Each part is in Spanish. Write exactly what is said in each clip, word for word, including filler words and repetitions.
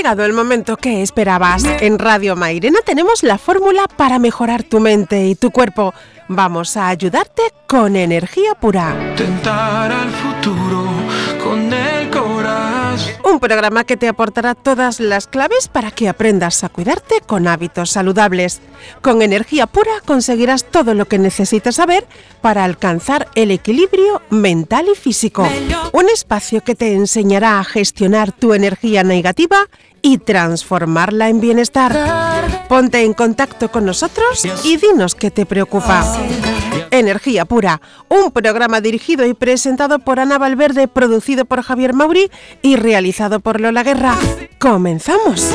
llegado el momento que esperabas. En Radio Mairena tenemos la fórmula para mejorar tu mente y tu cuerpo. Vamos a ayudarte con energía pura. Tentar al futuro con el corazón. Un programa que te aportará todas las claves para que aprendas a cuidarte con hábitos saludables. Con energía pura conseguirás todo lo que necesitas saber para alcanzar el equilibrio mental y físico. Un espacio que te enseñará a gestionar tu energía negativa y transformarla en bienestar. Ponte en contacto con nosotros y dinos qué te preocupa. Energía Pura, un programa dirigido y presentado por Ana Valverde, producido por Javier Mauri y realizado por Lola Guerra. ¡Comenzamos!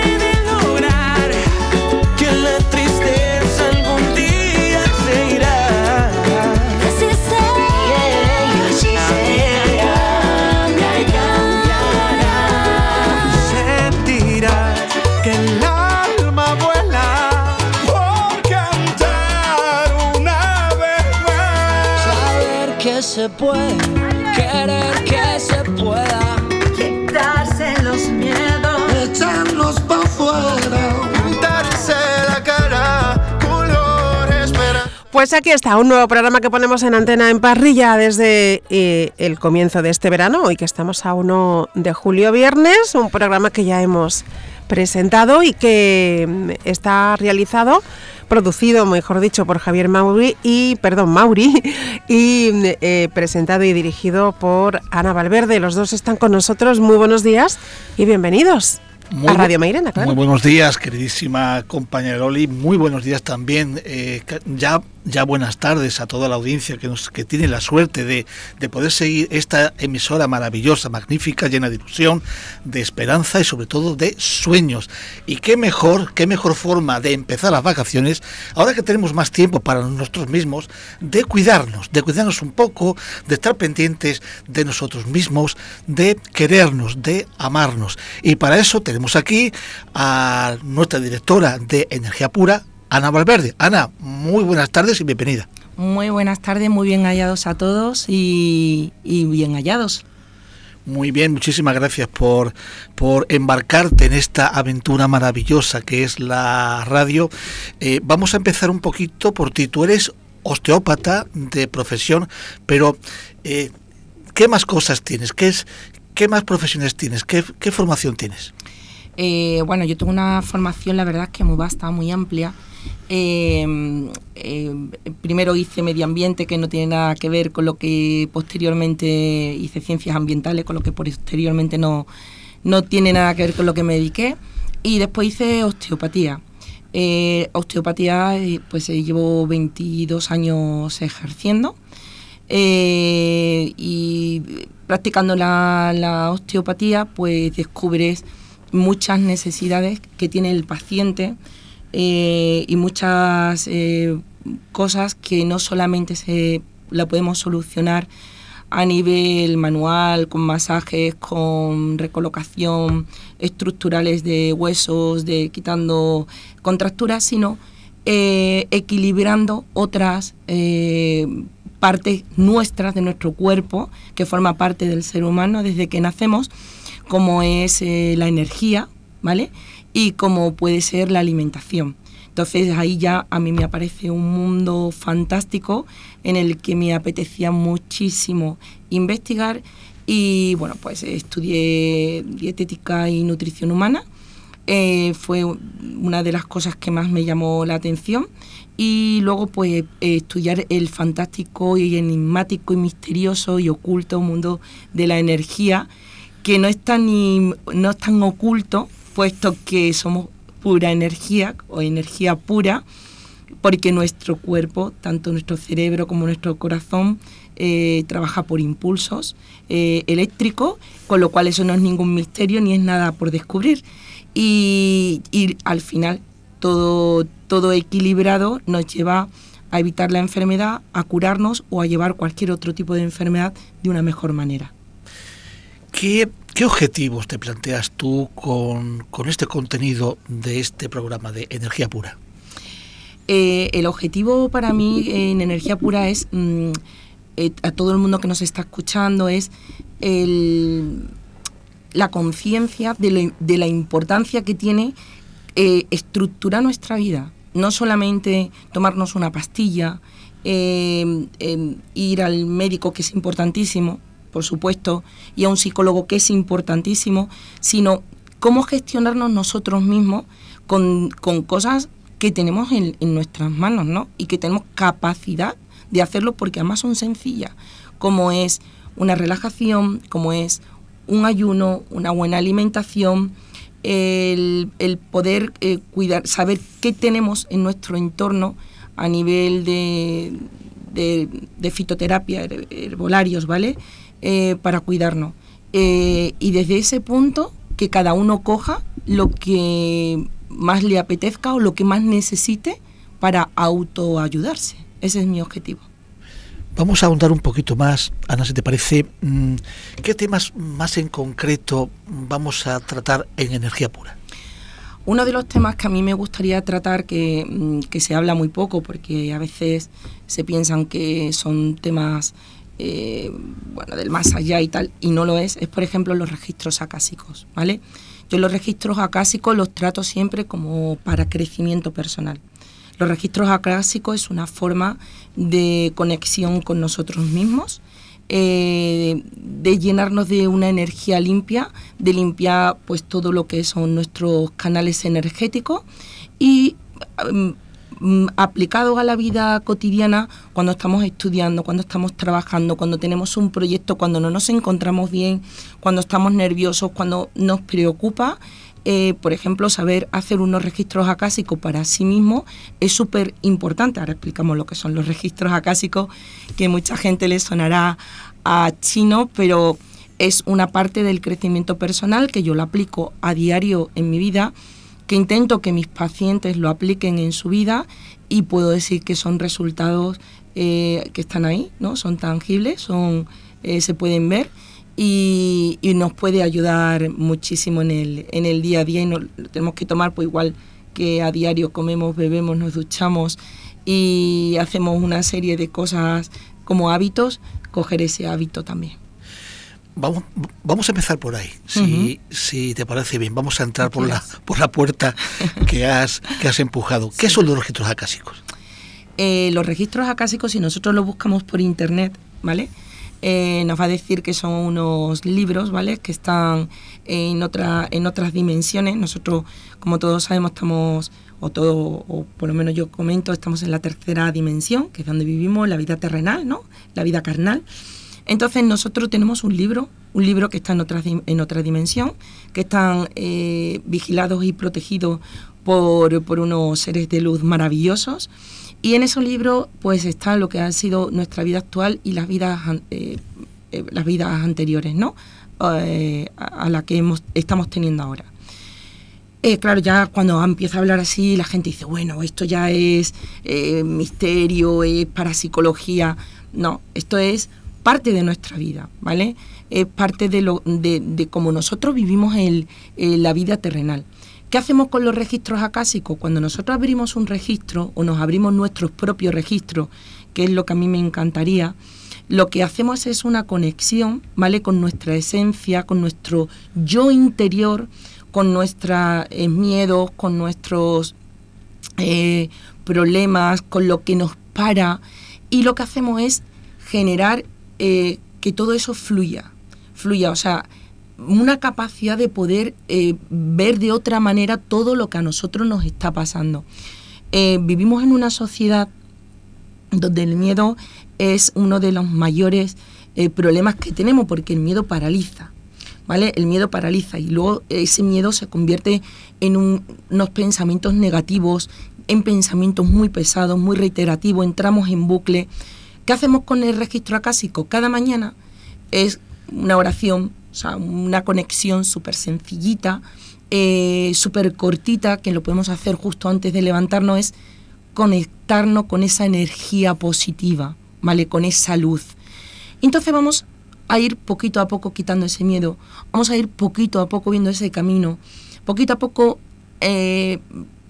Se puede querer que se pueda quitarse los miedos, echarlos pa' fuera, Pintarse la cara, color esperanza. Pues aquí está, un nuevo programa que ponemos en antena en parrilla desde eh, el comienzo de este verano, hoy que estamos a uno de julio, viernes, un programa que ya hemos presentado y que está realizado, producido, mejor dicho, por Javier Mauri y, perdón, Mauri, y eh, presentado y dirigido por Ana Valverde. Los dos están con nosotros. Muy buenos días y bienvenidos muy a Radio Mairena, claro. Muy buenos días, queridísima compañera Loli. Muy buenos días también, eh, ya ya buenas tardes a toda la audiencia que nos que tiene la suerte de, de poder seguir esta emisora maravillosa, magnífica, llena de ilusión, de esperanza y sobre todo de sueños. Y qué mejor, qué mejor forma de empezar las vacaciones, ahora que tenemos más tiempo para nosotros mismos, de cuidarnos, de cuidarnos un poco, de estar pendientes de nosotros mismos, de querernos, de amarnos. Y para eso tenemos aquí a nuestra directora de Energía Pura, Ana Valverde. Ana, muy buenas tardes y bienvenida. Muy buenas tardes, muy bien hallados a todos y, y bien hallados. Muy bien, muchísimas gracias por, por embarcarte en esta aventura maravillosa que es la radio. Eh, vamos a empezar un poquito por ti. Tú eres osteópata de profesión, pero eh, ¿qué más cosas tienes? ¿Qué, es, qué más profesiones tienes? ¿Qué, qué formación tienes? Eh, bueno, yo tengo una formación, la verdad es que muy vasta, muy amplia. Eh, eh, primero hice medio ambiente, que no tiene nada que ver con lo que posteriormente hice ciencias ambientales, con lo que posteriormente no, no tiene nada que ver con lo que me dediqué, y después hice osteopatía. Eh, osteopatía, pues eh, llevo veintidós años ejerciendo eh, y practicando la, la osteopatía, pues descubres muchas necesidades que tiene el paciente eh, y muchas eh, cosas que no solamente se la podemos solucionar a nivel manual, con masajes, con recolocación estructurales de huesos, de quitando contracturas, sino eh, equilibrando otras eh, partes nuestras de nuestro cuerpo, que forma parte del ser humano desde que nacemos, como es eh, la energía, ¿vale? Y como puede ser la alimentación. Entonces ahí ya a mí me aparece un mundo fantástico en el que me apetecía muchísimo investigar y bueno, pues estudié dietética y nutrición humana. Eh, fue una de las cosas que más me llamó la atención, y luego pues eh, estudiar el fantástico y enigmático y misterioso y oculto mundo de la energía, que no es tan, ni, no es tan oculto, puesto que somos pura energía o energía pura, porque nuestro cuerpo, tanto nuestro cerebro como nuestro corazón, eh, trabaja por impulsos eh, eléctricos, con lo cual eso no es ningún misterio ni es nada por descubrir. Y, y al final todo, todo equilibrado nos lleva a evitar la enfermedad, a curarnos o a llevar cualquier otro tipo de enfermedad de una mejor manera. ¿Qué, qué objetivos te planteas tú con, con este contenido de este programa de Energía Pura? Eh, el objetivo para mí en Energía Pura es, mmm, eh, a todo el mundo que nos está escuchando, es el, la conciencia de, lo, de la importancia que tiene eh, estructurar nuestra vida. No solamente tomarnos una pastilla, eh, eh, ir al médico, que es importantísimo, por supuesto, y a un psicólogo, que es importantísimo, sino cómo gestionarnos nosotros mismos con, con cosas que tenemos en, en nuestras manos, ¿no? Y que tenemos capacidad de hacerlo, porque además son sencillas, como es una relajación, como es un ayuno, una buena alimentación, el, el poder eh, cuidar, saber qué tenemos en nuestro entorno a nivel de, de, de fitoterapia, herbolarios, ¿vale? Eh, para cuidarnos. Eh, y desde ese punto, que cada uno coja lo que más le apetezca o lo que más necesite para autoayudarse. Ese es mi objetivo. Vamos a ahondar un poquito más, Ana, si te parece. ¿Qué temas más en concreto vamos a tratar en Energía Pura? Uno de los temas que a mí me gustaría tratar, que, que se habla muy poco, porque a veces se piensan que son temas eh, bueno, del más allá y tal, y no lo es, es por ejemplo los registros acásicos, ¿vale? Yo los registros acásicos los trato siempre como para crecimiento personal. Los registros acásicos es una forma de conexión con nosotros mismos, eh, de llenarnos de una energía limpia, de limpiar pues todo lo que son nuestros canales energéticos y um, aplicado a la vida cotidiana, cuando estamos estudiando, cuando estamos trabajando, cuando tenemos un proyecto, cuando no nos encontramos bien, cuando estamos nerviosos, cuando nos preocupa. Eh, por ejemplo, saber hacer unos registros acásicos para sí mismo es súper importante. Ahora explicamos lo que son los registros acásicos, que mucha gente le sonará a chino, pero es una parte del crecimiento personal que yo lo aplico a diario en mi vida, que intento que mis pacientes lo apliquen en su vida, y puedo decir que son resultados eh, que están ahí, ¿no? Son tangibles, son eh, se pueden ver. Y, y nos puede ayudar muchísimo en el, en el día a día, y no, lo tenemos que tomar pues igual que a diario comemos, bebemos, nos duchamos y hacemos una serie de cosas como hábitos, coger ese hábito también. Vamos, vamos a empezar por ahí, si, uh-huh. si te parece bien. Vamos a entrar por la, por la puerta que has, que has empujado. ¿Qué sí. son los registros acásicos? Eh, los registros acásicos, si nosotros los buscamos por internet, ¿vale?, Eh, nos va a decir que son unos libros, ¿vale?, que están en otra en otras dimensiones. Nosotros, como todos sabemos, estamos, o todo, o por lo menos yo comento, estamos en la tercera dimensión, que es donde vivimos, la vida terrenal, ¿no?, la vida carnal. Entonces nosotros tenemos un libro, un libro que está en otra, en otra dimensión, que están eh, vigilados y protegidos por, por unos seres de luz maravillosos. Y en esos libros pues está lo que ha sido nuestra vida actual y las vidas eh, eh, las vidas anteriores, ¿no?, eh, a, a la que hemos, estamos teniendo ahora. Eh, claro, ya cuando empieza a hablar así, la gente dice, bueno, esto ya es eh, misterio, es parapsicología. No, esto es parte de nuestra vida, ¿vale? Es parte de, lo, de, de cómo nosotros vivimos el, eh, la vida terrenal. ¿Qué hacemos con los registros acásicos? Cuando nosotros abrimos un registro o nos abrimos nuestros propios registros, que es lo que a mí me encantaría, lo que hacemos es una conexión, ¿vale?, con nuestra esencia, con nuestro yo interior, con nuestros eh, miedos, con nuestros eh, problemas, con lo que nos para, y lo que hacemos es generar eh, que todo eso fluya, fluya, o sea, una capacidad de poder eh, ver de otra manera todo lo que a nosotros nos está pasando. Eh, vivimos en una sociedad donde el miedo es uno de los mayores eh, problemas que tenemos, porque el miedo paraliza, ¿vale? El miedo paraliza, y luego ese miedo se convierte en un, unos pensamientos negativos, en pensamientos muy pesados, muy reiterativos, entramos en bucle. ¿Qué hacemos con el registro acásico? Cada mañana es una oración, o sea, una conexión súper sencillita, eh, súper cortita, que lo podemos hacer justo antes de levantarnos, es conectarnos con esa energía positiva, ¿vale?, con esa luz. Entonces vamos a ir poquito a poco quitando ese miedo, vamos a ir poquito a poco viendo ese camino, poquito a poco eh,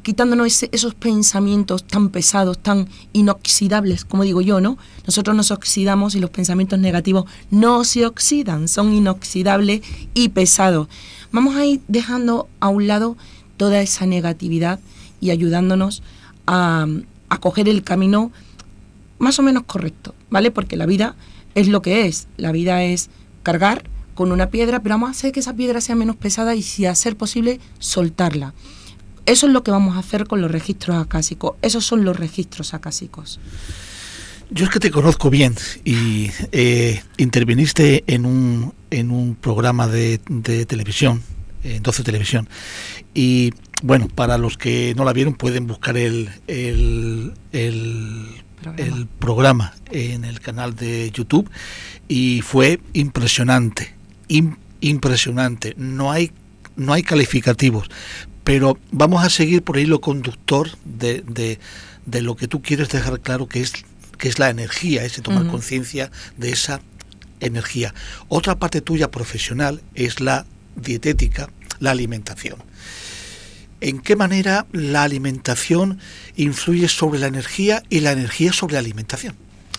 quitándonos ese, esos pensamientos tan pesados, tan inoxidables, como digo yo, ¿no? Nosotros nos oxidamos y los pensamientos negativos no se oxidan, son inoxidables y pesados. Vamos a ir dejando a un lado toda esa negatividad y ayudándonos a, a coger el camino más o menos correcto, ¿vale? Porque la vida es lo que es, la vida es cargar con una piedra, pero vamos a hacer que esa piedra sea menos pesada y, si a ser posible, soltarla. Eso es lo que vamos a hacer con los registros acásicos. Esos son los registros acásicos. Yo es que te conozco bien y eh, interviniste en un, en un programa de, de televisión, en doce Televisión, y bueno, para los que no la vieron pueden buscar el, el, el, programa. el programa en el canal de YouTube, y fue impresionante, im, impresionante, no hay, no hay calificativos. Pero vamos a seguir por el hilo conductor de, de, de lo que tú quieres dejar claro, que es, que es la energía, ese tomar uh-huh. conciencia de esa energía. Otra parte tuya profesional es la dietética, la alimentación. ¿En qué manera la alimentación influye sobre la energía y la energía sobre la alimentación?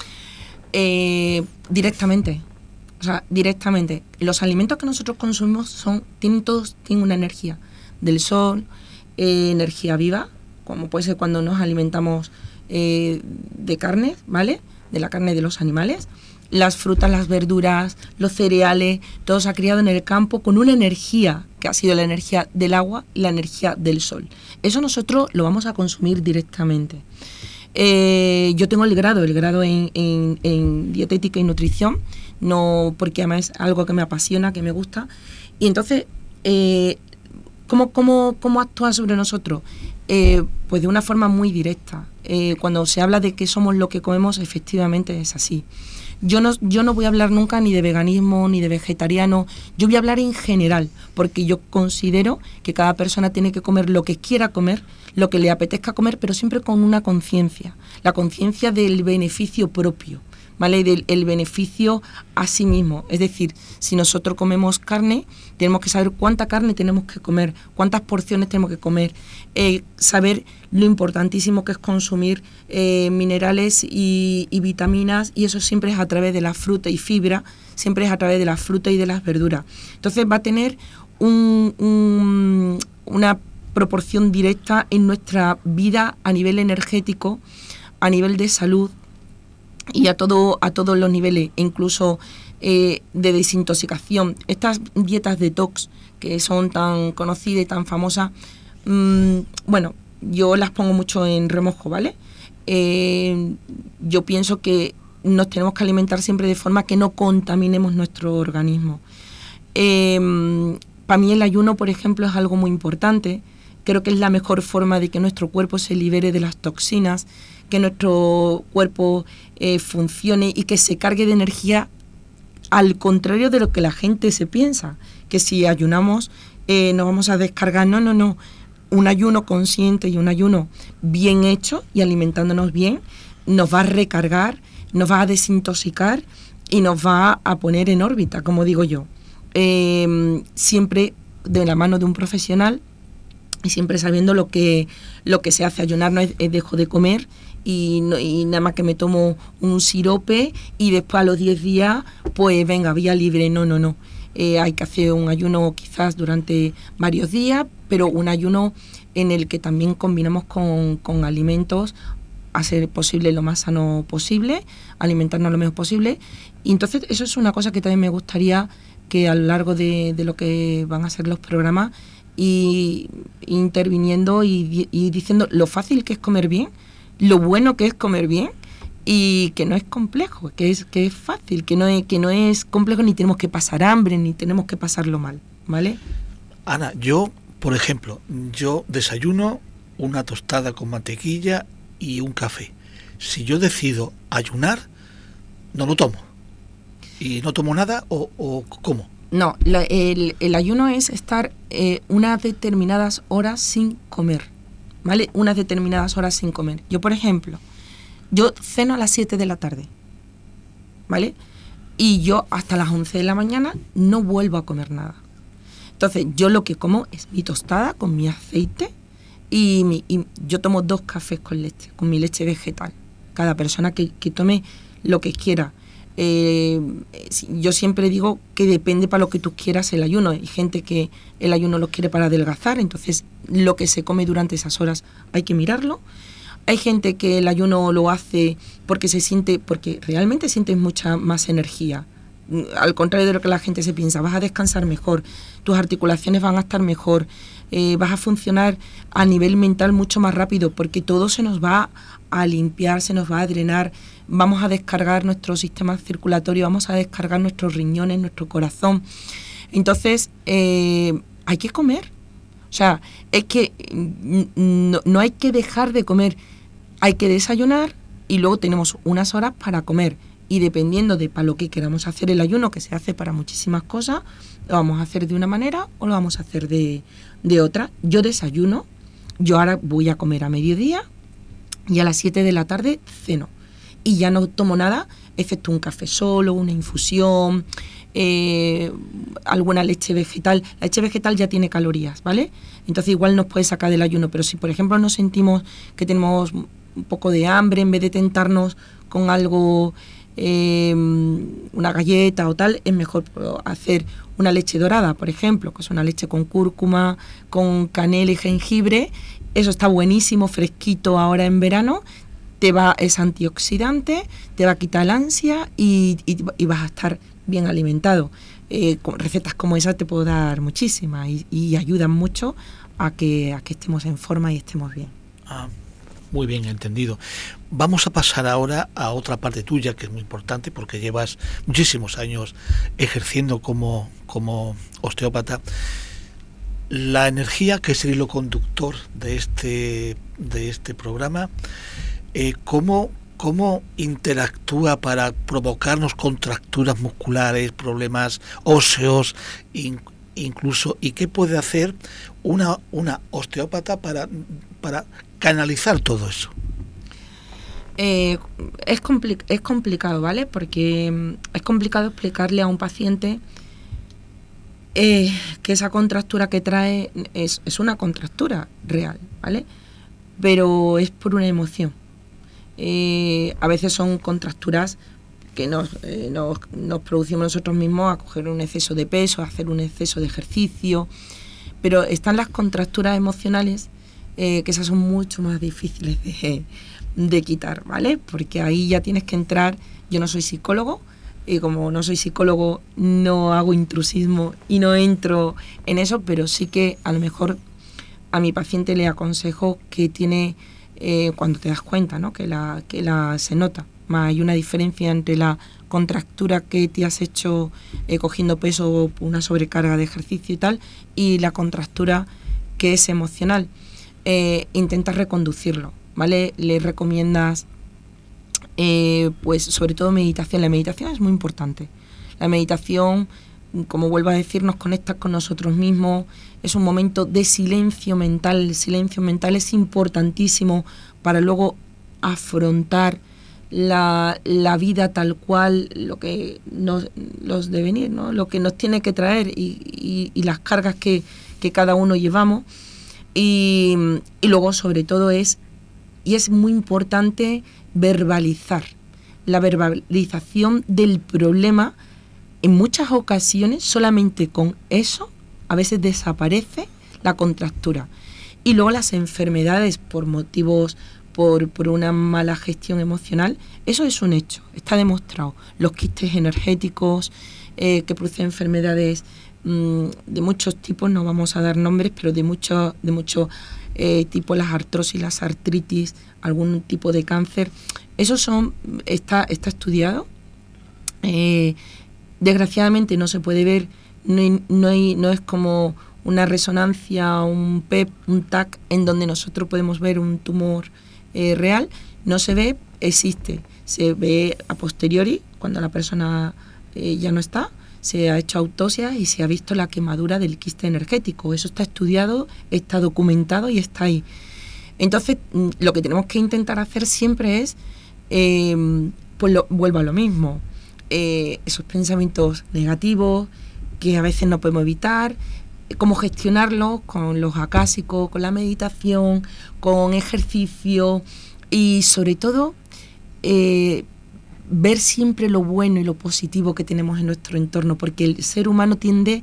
Eh, directamente. O sea, directamente. Los alimentos que nosotros consumimos son, tienen todos tienen una energía. Del sol, eh, energía viva, como puede ser cuando nos alimentamos eh, de carne, ¿vale? De la carne de los animales. Las frutas, las verduras, los cereales, todo se ha criado en el campo con una energía que ha sido la energía del agua y la energía del sol. Eso nosotros lo vamos a consumir directamente. Eh, yo tengo el grado, el grado en, en, en dietética y nutrición, no, porque además es algo que me apasiona, que me gusta. Y entonces, eh, ¿Cómo, cómo, ¿Cómo actúa sobre nosotros? Eh, pues de una forma muy directa. Eh, cuando se habla de que somos lo que comemos, efectivamente es así. Yo no, yo no voy a hablar nunca ni de veganismo, ni de vegetariano. Yo voy a hablar en general, porque yo considero que cada persona tiene que comer lo que quiera comer, lo que le apetezca comer, pero siempre con una conciencia. La conciencia del beneficio propio, ¿vale? Del el beneficio a sí mismo. Es decir, si nosotros comemos carne, tenemos que saber cuánta carne tenemos que comer, cuántas porciones tenemos que comer, eh, saber lo importantísimo que es consumir eh, minerales y, y vitaminas, y eso siempre es a través de la fruta y fibra, siempre es a través de la fruta y de las verduras. Entonces va a tener un, un, una proporción directa en nuestra vida a nivel energético, a nivel de salud, y a todo a todos los niveles, incluso eh, de desintoxicación. Estas dietas detox que son tan conocidas y tan famosas, mmm, bueno, yo las pongo mucho en remojo, ¿vale? Eh, yo pienso que nos tenemos que alimentar siempre de forma que no contaminemos nuestro organismo. Eh, para mí el ayuno, por ejemplo, es algo muy importante. Creo que es la mejor forma de que nuestro cuerpo se libere de las toxinas, que nuestro cuerpo eh, funcione y que se cargue de energía, al contrario de lo que la gente se piensa, que si ayunamos eh, nos vamos a descargar. No, no, no. Un ayuno consciente y un ayuno bien hecho y alimentándonos bien nos va a recargar, nos va a desintoxicar y nos va a poner en órbita, como digo yo. Eh, siempre de la mano de un profesional y siempre sabiendo lo que, lo que se hace. Ayunar no es, es dejo de comer y, no, y nada más que me tomo un sirope y después a los diez días, pues venga, vía libre. No, no, no. Eh, hay que hacer un ayuno quizás durante varios días, pero un ayuno en el que también combinamos con, con alimentos, hacer posible lo más sano posible, alimentarnos lo mejor posible. Y entonces eso es una cosa que también me gustaría que a lo largo de, de lo que van a ser los programas, y interviniendo y, y diciendo lo fácil que es comer bien, lo bueno que es comer bien, y que no es complejo, que es que es fácil, que no es, que no es complejo, ni tenemos que pasar hambre, ni tenemos que pasarlo mal, ¿vale? Ana, yo, por ejemplo, yo desayuno una tostada con mantequilla y un café. Si yo decido ayunar, no lo tomo. ¿Y no tomo nada o, o cómo? No, la, el, el ayuno es estar eh, unas determinadas horas sin comer, ¿vale? Unas determinadas horas sin comer. Yo, por ejemplo, yo ceno a las siete de la tarde, ¿vale? Y yo hasta las once de la mañana no vuelvo a comer nada. Entonces, yo lo que como es mi tostada con mi aceite, y, mi, y yo tomo dos cafés con leche, con mi leche vegetal. Cada persona que, que tome lo que quiera. Eh, yo siempre digo que depende para lo que tú quieras el ayuno. Hay gente que el ayuno lo quiere para adelgazar, entonces lo que se come durante esas horas hay que mirarlo. Hay gente que el ayuno lo hace porque se siente, porque realmente sientes mucha más energía. Al contrario de lo que la gente se piensa, vas a descansar mejor, tus articulaciones van a estar mejor, eh, vas a funcionar a nivel mental mucho más rápido, porque todo se nos va a limpiar, se nos va a drenar, vamos a descargar nuestro sistema circulatorio, vamos a descargar nuestros riñones, nuestro corazón. Entonces, eh, hay que comer. O sea, es que no, no hay que dejar de comer, hay que desayunar y luego tenemos unas horas para comer. Y dependiendo de para lo que queramos hacer el ayuno, que se hace para muchísimas cosas, lo vamos a hacer de una manera o lo vamos a hacer de, de otra. Yo desayuno, yo ahora voy a comer a mediodía y a las siete de la tarde ceno. Y ya no tomo nada, excepto un café solo, una infusión, eh, alguna leche vegetal. La leche vegetal ya tiene calorías, ¿vale? Entonces igual nos puede sacar del ayuno, pero si por ejemplo nos sentimos que tenemos un poco de hambre, en vez de tentarnos con algo... Eh, una galleta o tal, es mejor hacer una leche dorada, por ejemplo, que es una leche con cúrcuma, con canela y jengibre. Eso está buenísimo, fresquito ahora en verano, te va, es antioxidante, te va a quitar la ansia y, y, y vas a estar bien alimentado. Eh, con recetas como esas te puedo dar muchísimas y, y ayudan mucho a que, a que estemos en forma y estemos bien. Ah. Muy bien entendido. Vamos a pasar ahora a otra parte tuya que es muy importante porque llevas muchísimos años ejerciendo como, como osteópata. La energía, que es el hilo conductor de este, de este programa, eh, ¿cómo, ¿cómo interactúa para provocarnos contracturas musculares, problemas óseos, in, incluso, y qué puede hacer una, una osteópata para, para canalizar todo eso? Eh, es, compli- es complicado, ¿vale? Porque es complicado explicarle a un paciente eh, que esa contractura que trae es, es una contractura real, ¿vale? Pero es por una emoción. Eh, a veces son contracturas que nos, eh, nos, nos producimos nosotros mismos a coger un exceso de peso, a hacer un exceso de ejercicio, pero están las contracturas emocionales, Eh, que esas son mucho más difíciles de, de quitar, ¿vale? Porque ahí ya tienes que entrar. Yo no soy psicólogo, y como no soy psicólogo no hago intrusismo y no entro en eso, pero sí que a lo mejor a mi paciente le aconsejo que tiene, eh, cuando te das cuenta, ¿no? que, la, que la se nota, más hay una diferencia entre la contractura que te has hecho eh, cogiendo peso, una sobrecarga de ejercicio y tal, y la contractura que es emocional. Eh, intentas reconducirlo, ¿vale? Le recomiendas, eh, pues sobre todo meditación. La meditación es muy importante. La meditación, como vuelvo a decir, nos conecta con nosotros mismos, es un momento de silencio mental. El silencio mental es importantísimo para luego afrontar la, la vida tal cual, lo que nos, los devenir, ¿no? Lo que nos tiene que traer y, y, y las cargas que, que cada uno llevamos. Y, y luego, sobre todo, es, y es muy importante, verbalizar. La verbalización del problema, en muchas ocasiones, solamente con eso, a veces desaparece la contractura. Y luego las enfermedades por motivos, por, por una mala gestión emocional, eso es un hecho, está demostrado. Los quistes energéticos eh, que producen enfermedades de muchos tipos, no vamos a dar nombres, pero de muchos de mucho, eh, tipos, las artrosis, las artritis, algún tipo de cáncer, eso son, está, está estudiado. Eh, desgraciadamente no se puede ver, no, hay, no, hay, no es como una resonancia, un P E T, un T A C, en donde nosotros podemos ver un tumor eh, real, no se ve, existe, se ve a posteriori, cuando la persona eh, ya no está, se ha hecho autopsia y se ha visto la quemadura del quiste energético. Eso está estudiado, está documentado y está ahí. Entonces, lo que tenemos que intentar hacer siempre es, eh, pues lo, vuelvo a lo mismo, eh, esos pensamientos negativos que a veces no podemos evitar, cómo gestionarlo con los acásicos, con la meditación, con ejercicio y sobre todo eh, ver siempre lo bueno y lo positivo que tenemos en nuestro entorno, porque el ser humano tiende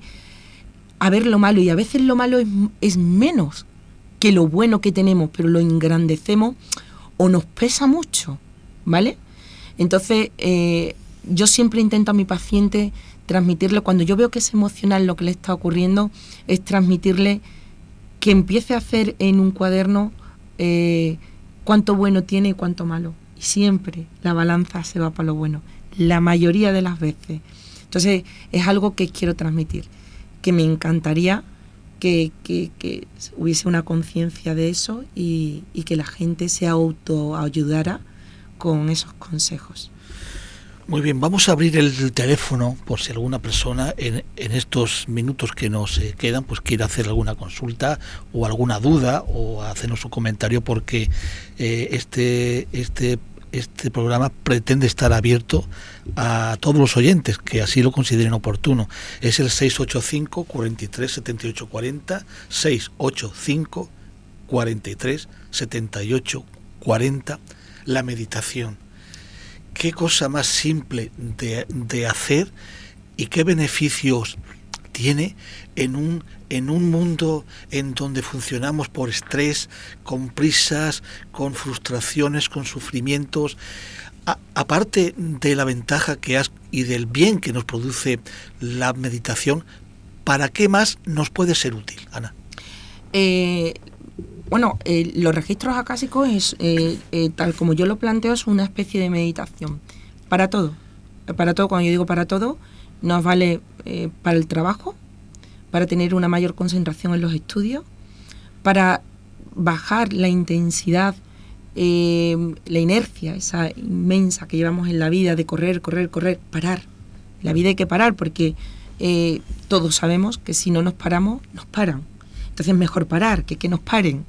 a ver lo malo y a veces lo malo es, es menos que lo bueno que tenemos, pero lo engrandecemos o nos pesa mucho, ¿vale? Entonces eh, yo siempre intento a mi paciente transmitirle, cuando yo veo que es emocional lo que le está ocurriendo, es transmitirle que empiece a hacer en un cuaderno eh, cuánto bueno tiene y cuánto malo. Y siempre la balanza se va para lo bueno, la mayoría de las veces. Entonces es algo que quiero transmitir, que me encantaría que, que, que hubiese una conciencia de eso y, y que la gente se autoayudara con esos consejos. Muy bien, vamos a abrir el teléfono por si alguna persona en, en estos minutos que nos eh, quedan pues quiere hacer alguna consulta o alguna duda o hacernos un comentario, porque eh, este este este programa pretende estar abierto a todos los oyentes que así lo consideren oportuno. Es el seis ocho cinco, cuatro tres, siete ocho cuatro cero, seis ocho cinco, cuatro tres, siete ocho cuatro cero, la meditación. Qué cosa más simple de, de hacer y qué beneficios tiene en un, en un mundo en donde funcionamos por estrés, con prisas, con frustraciones, con sufrimientos. A, aparte de la ventaja que has y del bien que nos produce la meditación, ¿para qué más nos puede ser útil, Ana? Eh... Bueno, eh, los registros acásicos, es, eh, eh, tal como yo lo planteo, es una especie de meditación. Para todo. Para todo, cuando yo digo para todo, nos vale eh, para el trabajo, para tener una mayor concentración en los estudios, para bajar la intensidad, eh, la inercia, esa inmensa que llevamos en la vida de correr, correr, correr, parar. La vida hay que parar porque eh, todos sabemos que si no nos paramos, nos paran. Entonces es mejor parar que que nos paren.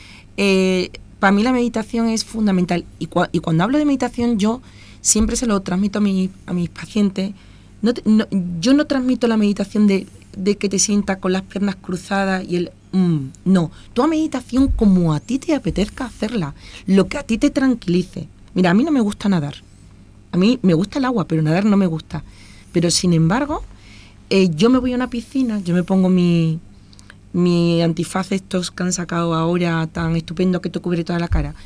Eh, para mí la meditación es fundamental y, cua- y cuando hablo de meditación yo siempre se lo transmito a, mi, a mis pacientes. No te, no, yo no transmito la meditación de, de que te sientas con las piernas cruzadas y el... Mm, no, toda meditación como a ti te apetezca hacerla, lo que a ti te tranquilice. Mira, a mí no me gusta nadar. A mí me gusta el agua, pero nadar no me gusta. Pero sin embargo, eh, yo me voy a una piscina, yo me pongo mi... mi antifaz estos que han sacado ahora tan estupendo que te cubre toda la cara,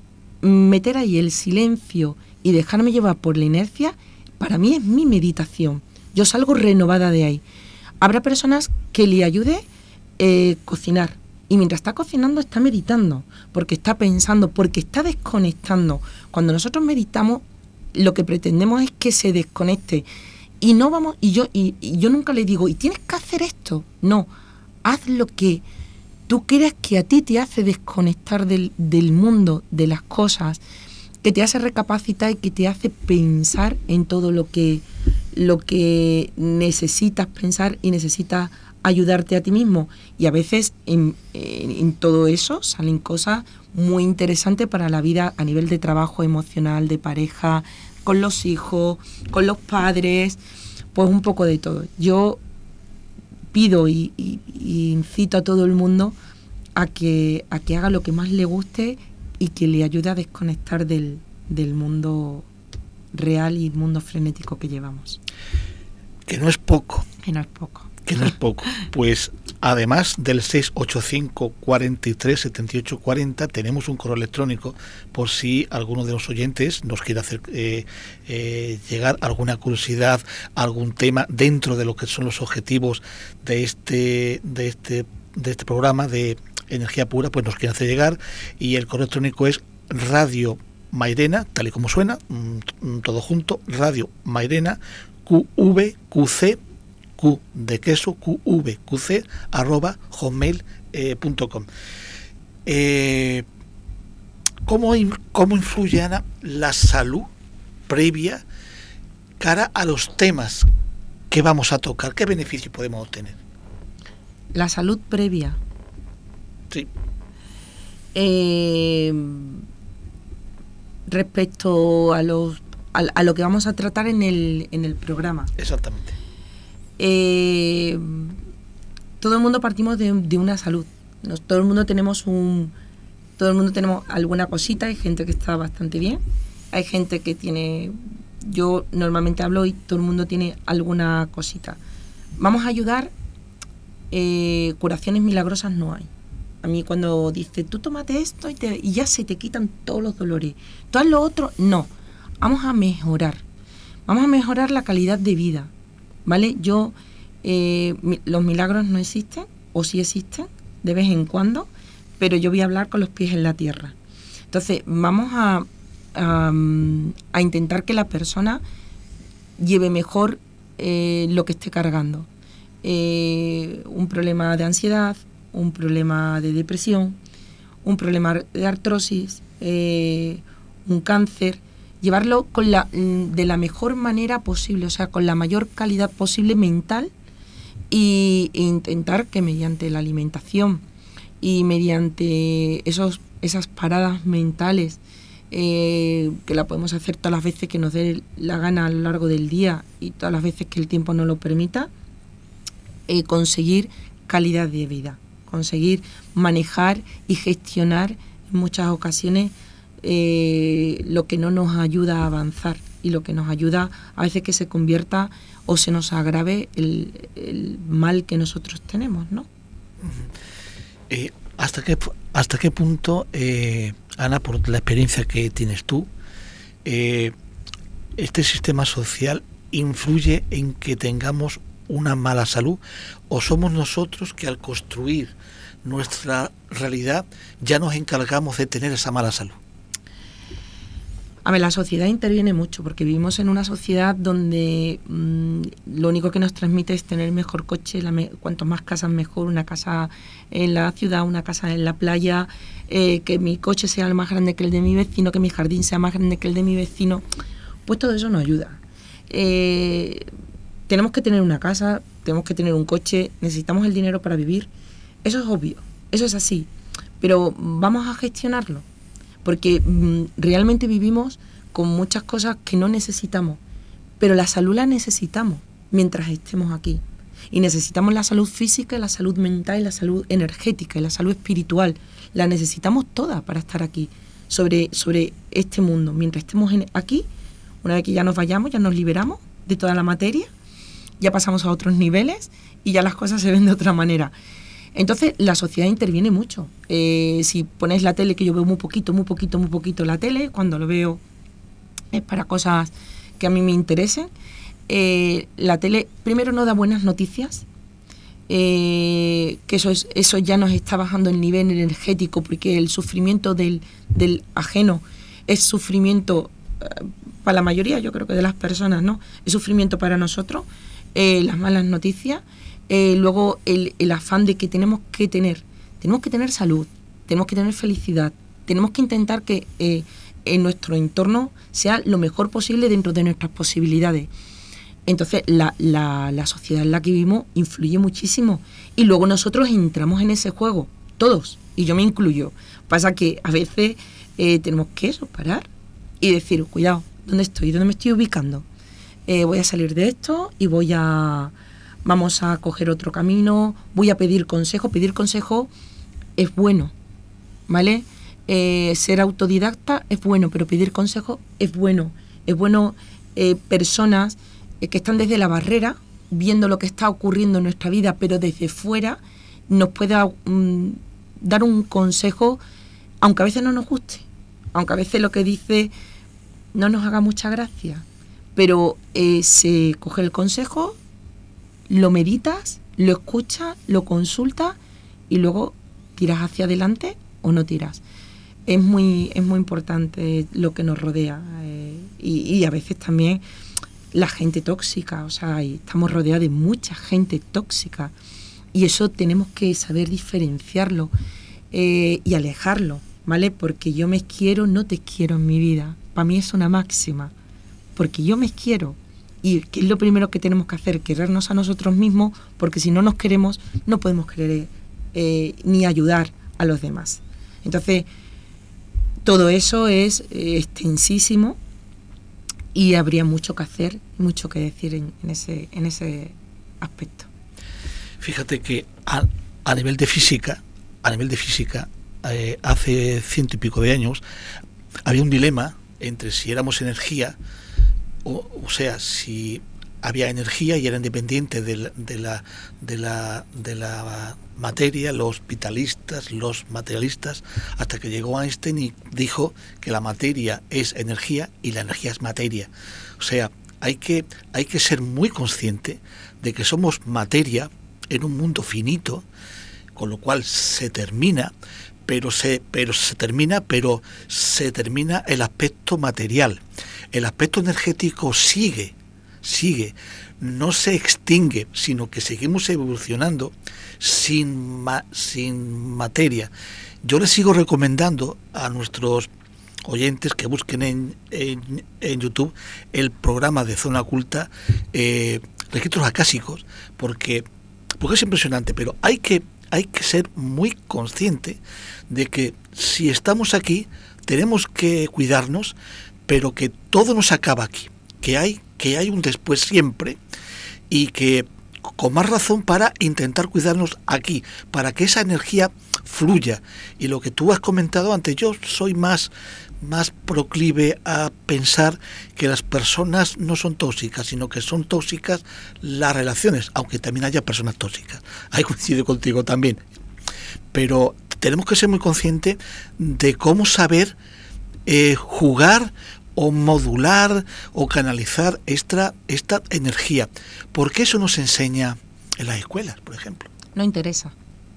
meter ahí el silencio y dejarme llevar por la inercia, para mí es mi meditación. Yo salgo renovada de ahí. Habrá personas que le ayude eh, cocinar y mientras está cocinando está meditando, porque está pensando, porque está desconectando. Cuando nosotros meditamos, lo que pretendemos es que se desconecte y no vamos, y yo, y, y yo nunca le digo, y tienes que hacer esto, no. Haz lo que tú creas que a ti te hace desconectar del, del mundo, de las cosas, que te hace recapacitar y que te hace pensar en todo lo que, lo que necesitas pensar y necesitas ayudarte a ti mismo. Y a veces en, en, en todo eso salen cosas muy interesantes para la vida a nivel de trabajo emocional, de pareja, con los hijos, con los padres, pues un poco de todo. Yo pido y, y, y incito a todo el mundo a que, a que haga lo que más le guste y que le ayude a desconectar del, del mundo real y el mundo frenético que llevamos. Que no es poco. Que no es poco. Que no es poco. Pues además del seis ocho cinco, cuatro tres, siete ocho cuatro cero, tenemos un correo electrónico por si alguno de los oyentes nos quiere hacer eh, eh, llegar alguna curiosidad, algún tema dentro de lo que son los objetivos de este, de este, de este programa de Energía Pura, pues nos quiere hacer llegar, y el correo electrónico es Radio Mairena, tal y como suena, todo junto, Radio Mairena, Q V Q C, Q de queso, Q V Q C, arroba hotmail punto com. Eh, ¿cómo, ¿Cómo influye, Ana, la salud previa cara a los temas que vamos a tocar? ¿Qué beneficio podemos obtener? La salud previa. Sí. Eh, respecto a los a, a lo que vamos a tratar en el en el programa. Exactamente. Eh, todo el mundo partimos de, de una salud. Nos, todo el mundo tenemos un, todo el mundo tenemos alguna cosita. Hay gente que está bastante bien, hay gente que tiene, yo normalmente hablo y todo el mundo tiene alguna cosita. Vamos a ayudar, eh, curaciones milagrosas no hay. A mí cuando dice, tú tómate esto y, te, y ya se te quitan todos los dolores, tú haz lo otro, no. Vamos a mejorar, vamos a mejorar la calidad de vida, ¿vale? Yo, eh, mi, los milagros no existen, o sí existen, de vez en cuando, pero yo voy a hablar con los pies en la tierra. Entonces, vamos a, a, a intentar que la persona lleve mejor eh, lo que esté cargando. Eh, un problema de ansiedad, un problema de depresión, un problema de artrosis, eh, un cáncer, llevarlo con la, de la mejor manera posible, o sea, con la mayor calidad posible mental, y, e intentar que mediante la alimentación y mediante esos, esas paradas mentales, eh, que la podemos hacer todas las veces que nos dé la gana a lo largo del día y todas las veces que el tiempo nos lo permita, eh, conseguir calidad de vida, conseguir manejar y gestionar en muchas ocasiones eh, lo que no nos ayuda a avanzar y lo que nos ayuda a veces que se convierta o se nos agrave el, el mal que nosotros tenemos, ¿no? Eh, ¿hasta qué hasta qué punto, eh, Ana, por la experiencia que tienes tú, eh, este sistema social influye en que tengamos una mala salud, o somos nosotros que al construir nuestra realidad ya nos encargamos de tener esa mala salud? A ver, la sociedad interviene mucho porque vivimos en una sociedad donde mmm, lo único que nos transmite es tener el mejor coche, la me- cuanto más casas mejor, una casa en la ciudad, una casa en la playa, eh, que mi coche sea el más grande que el de mi vecino, que mi jardín sea más grande que el de mi vecino. Pues todo eso nos ayuda. Eh, tenemos que tener una casa, tenemos que tener un coche, necesitamos el dinero para vivir. Eso es obvio, eso es así, pero vamos a gestionarlo. Porque mmm, realmente vivimos con muchas cosas que no necesitamos, pero la salud la necesitamos mientras estemos aquí. Y necesitamos la salud física, la salud mental, y la salud energética y la salud espiritual. La necesitamos toda para estar aquí, sobre, sobre este mundo. Mientras estemos en, aquí, una vez que ya nos vayamos, ya nos liberamos de toda la materia, ya pasamos a otros niveles y ya las cosas se ven de otra manera. Entonces la sociedad interviene mucho. Eh, si ponéis la tele, que yo veo muy poquito, muy poquito, muy poquito la tele, cuando lo veo es para cosas que a mí me interesen. Eh, la tele primero no da buenas noticias, eh, que eso, es, eso ya nos está bajando el nivel energético, porque el sufrimiento del, del ajeno es sufrimiento eh, para la mayoría, yo creo que de las personas, ¿no? Es sufrimiento para nosotros, eh, las malas noticias. Eh, luego el, el afán de que tenemos que tener, tenemos que tener salud, tenemos que tener felicidad, tenemos que intentar que eh, en nuestro entorno sea lo mejor posible dentro de nuestras posibilidades. Entonces la, la, la sociedad en la que vivimos influye muchísimo y luego nosotros entramos en ese juego, todos, y yo me incluyo. Pasa que a veces eh, tenemos que eso, parar y decir, cuidado, ¿dónde estoy? ¿Dónde me estoy ubicando? Eh, voy a salir de esto y voy a... Vamos a coger otro camino, voy a pedir consejo. Pedir consejo es bueno, ¿vale? Eh, ser autodidacta es bueno, pero pedir consejo es bueno. Es bueno eh, personas eh, que están desde la barrera, viendo lo que está ocurriendo en nuestra vida, pero desde fuera nos pueda um, dar un consejo, aunque a veces no nos guste, aunque a veces lo que dice no nos haga mucha gracia, pero eh, se coge el consejo, lo meditas, lo escuchas, lo consultas y luego tiras hacia adelante o no tiras. Es muy, es muy importante lo que nos rodea eh, y, y a veces también la gente tóxica, o sea, estamos rodeados de mucha gente tóxica y eso tenemos que saber diferenciarlo eh, y alejarlo, ¿vale? Porque yo me quiero, no te quiero en mi vida. Para mí es una máxima, porque yo me quiero. Y que es lo primero que tenemos que hacer, querernos a nosotros mismos, porque si no nos queremos, no podemos querer eh, ni ayudar a los demás. Entonces, todo eso es eh, extensísimo y habría mucho que hacer, mucho que decir en, en, ese, en ese aspecto. Fíjate que a, a nivel de física, a nivel de física, eh, hace ciento y pico de años, había un dilema entre si éramos energía, o, o sea, si había energía y era independiente de la, de la, de la, de la materia, los vitalistas, los materialistas, hasta que llegó Einstein y dijo que la materia es energía y la energía es materia. O sea, hay que, hay que ser muy consciente de que somos materia en un mundo finito, con lo cual se termina, pero se, pero se termina, pero se termina el aspecto material. El aspecto energético sigue, sigue, no se extingue, sino que seguimos evolucionando sin, ma, sin materia. Yo les sigo recomendando a nuestros oyentes que busquen en, en, en YouTube el programa de Zona Oculta, eh, Registros Acásicos, porque, porque es impresionante, pero hay que, hay que ser muy consciente de que si estamos aquí tenemos que cuidarnos, pero que todo no se acaba aquí, que hay, que hay un después siempre, y que con más razón para intentar cuidarnos aquí, para que esa energía fluya. Y lo que tú has comentado antes, yo soy más, más proclive a pensar que las personas no son tóxicas, sino que son tóxicas las relaciones, aunque también haya personas tóxicas. Ahí coincido contigo también. Pero tenemos que ser muy conscientes de cómo saber eh, jugar o modular o canalizar esta, esta energía. ¿Por qué eso no se enseña en las escuelas, por ejemplo? No interesa.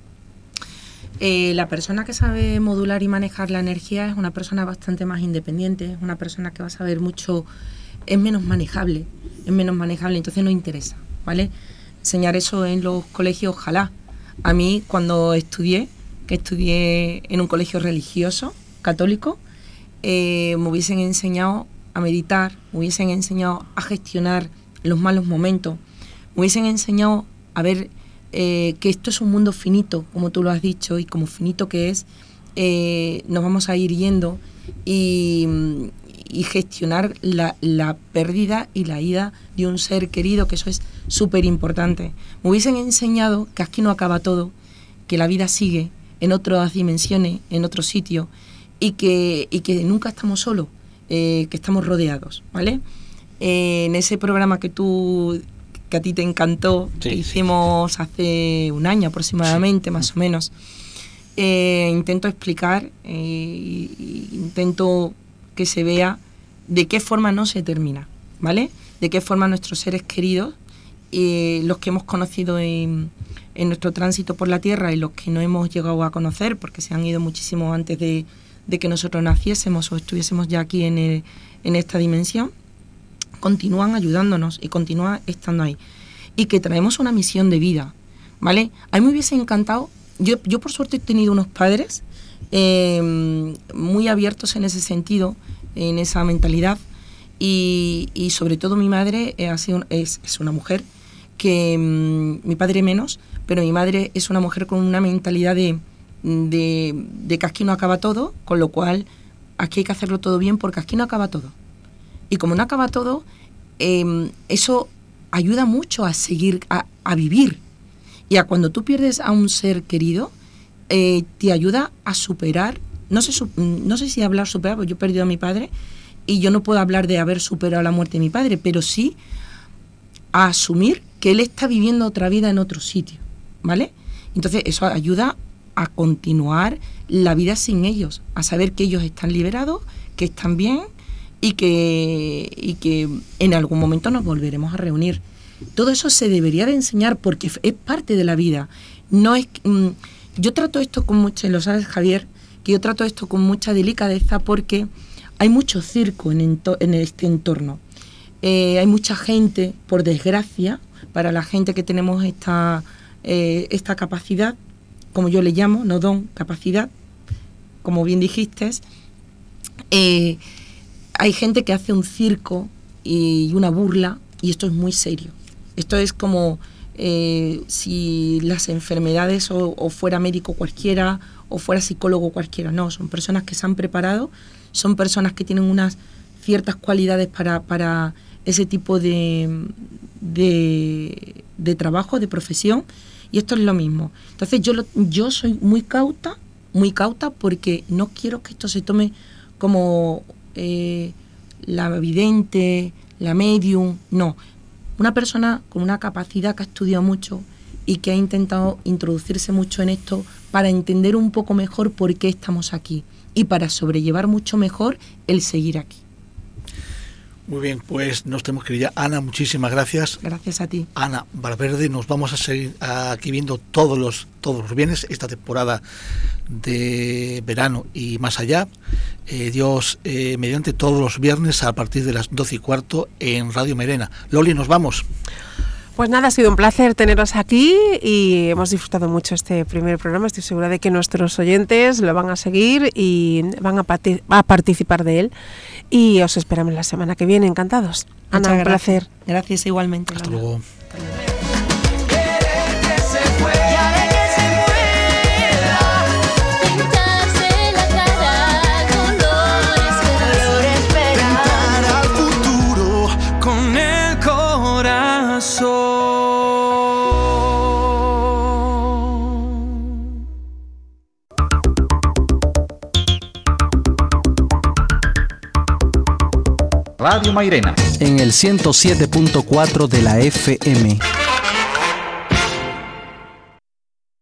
Eh, la persona que sabe modular y manejar la energía es una persona bastante más independiente, es una persona que va a saber mucho, es menos manejable, es menos manejable, entonces no interesa, ¿vale? Enseñar eso en los colegios, ojalá. A mí, cuando estudié, que estudié en un colegio religioso, católico, Eh, me hubiesen enseñado a meditar, me hubiesen enseñado a gestionar los malos momentos, me hubiesen enseñado a ver eh, que esto es un mundo finito, como tú lo has dicho, y como finito que es, eh, nos vamos a ir yendo y, y gestionar la, la pérdida y la ida de un ser querido, que eso es súper importante. Me hubiesen enseñado que aquí no acaba todo, que la vida sigue en otras dimensiones, en otros sitios, y que, y que nunca estamos solos, eh, que estamos rodeados, ¿vale? Eh, en ese programa que tú, que a ti te encantó, sí, que hicimos sí, sí. hace un año aproximadamente, sí. más o menos, eh, intento explicar, eh, intento que se vea de qué forma no se termina, ¿vale? De qué forma nuestros seres queridos, eh, los que hemos conocido en, en nuestro tránsito por la Tierra y los que no hemos llegado a conocer, porque se han ido muchísimo antes de de que nosotros naciésemos o estuviésemos ya aquí en, el, en esta dimensión, continúan ayudándonos y continúan estando ahí. Y que traemos una misión de vida, ¿vale? A mí me hubiese encantado, yo, yo por suerte he tenido unos padres eh, muy abiertos en ese sentido, en esa mentalidad, y, y sobre todo mi madre ha sido, es, es una mujer que, mm, mi padre menos, pero mi madre es una mujer con una mentalidad de De, de que aquí no acaba todo, con lo cual aquí hay que hacerlo todo bien porque aquí no acaba todo. Y como no acaba todo, eh, eso ayuda mucho a seguir, a, a vivir. Y a cuando tú pierdes a un ser querido, eh, te ayuda a superar, no sé, no sé si hablar superar, porque yo he perdido a mi padre y yo no puedo hablar de haber superado la muerte de mi padre, pero sí a asumir que él está viviendo otra vida en otro sitio, ¿vale? Entonces eso ayuda a continuar la vida sin ellos, a saber que ellos están liberados, que están bien y que, y que en algún momento nos volveremos a reunir. Todo eso se debería de enseñar porque es parte de la vida. No es, mm, yo trato esto con mucha, lo sabes, Javier, que yo trato esto con mucha delicadeza porque hay mucho circo en, ento, en este entorno. Eh, hay mucha gente, por desgracia, para la gente que tenemos esta, eh, esta capacidad, como yo le llamo, no don, capacidad, como bien dijiste, eh, hay gente que hace un circo y una burla, y esto es muy serio. Esto es como eh, si las enfermedades o, o fuera médico cualquiera, o fuera psicólogo cualquiera. No, son personas que se han preparado, son personas que tienen unas ciertas cualidades para, para ese tipo de, de, de trabajo, de profesión, Y esto es lo mismo. Entonces yo, lo, yo soy muy cauta, muy cauta porque no quiero que esto se tome como eh, la vidente, la medium, no. Una persona con una capacidad que ha estudiado mucho y que ha intentado introducirse mucho en esto para entender un poco mejor por qué estamos aquí y para sobrellevar mucho mejor el seguir aquí. Muy bien, pues nos tenemos que ir ya. Ana, muchísimas gracias. Gracias a ti. Ana Valverde, nos vamos a seguir aquí viendo todos los, todos los viernes, esta temporada de verano y más allá. Eh, Dios, eh, mediante todos los viernes a partir de las doce y cuarto en Radio Mairena. Loli, nos vamos. Pues nada, ha sido un placer teneros aquí y hemos disfrutado mucho este primer programa. Estoy segura de que nuestros oyentes lo van a seguir y van a, pati- a participar de él. Y os esperamos la semana que viene, encantados. Muchas Ana, un gracias. placer. Gracias igualmente. Hasta Lola. luego. Pintarse la cara colores verdes. Tentar al futuro con el corazón. Radio Mairena en el ciento siete punto cuatro de la F M.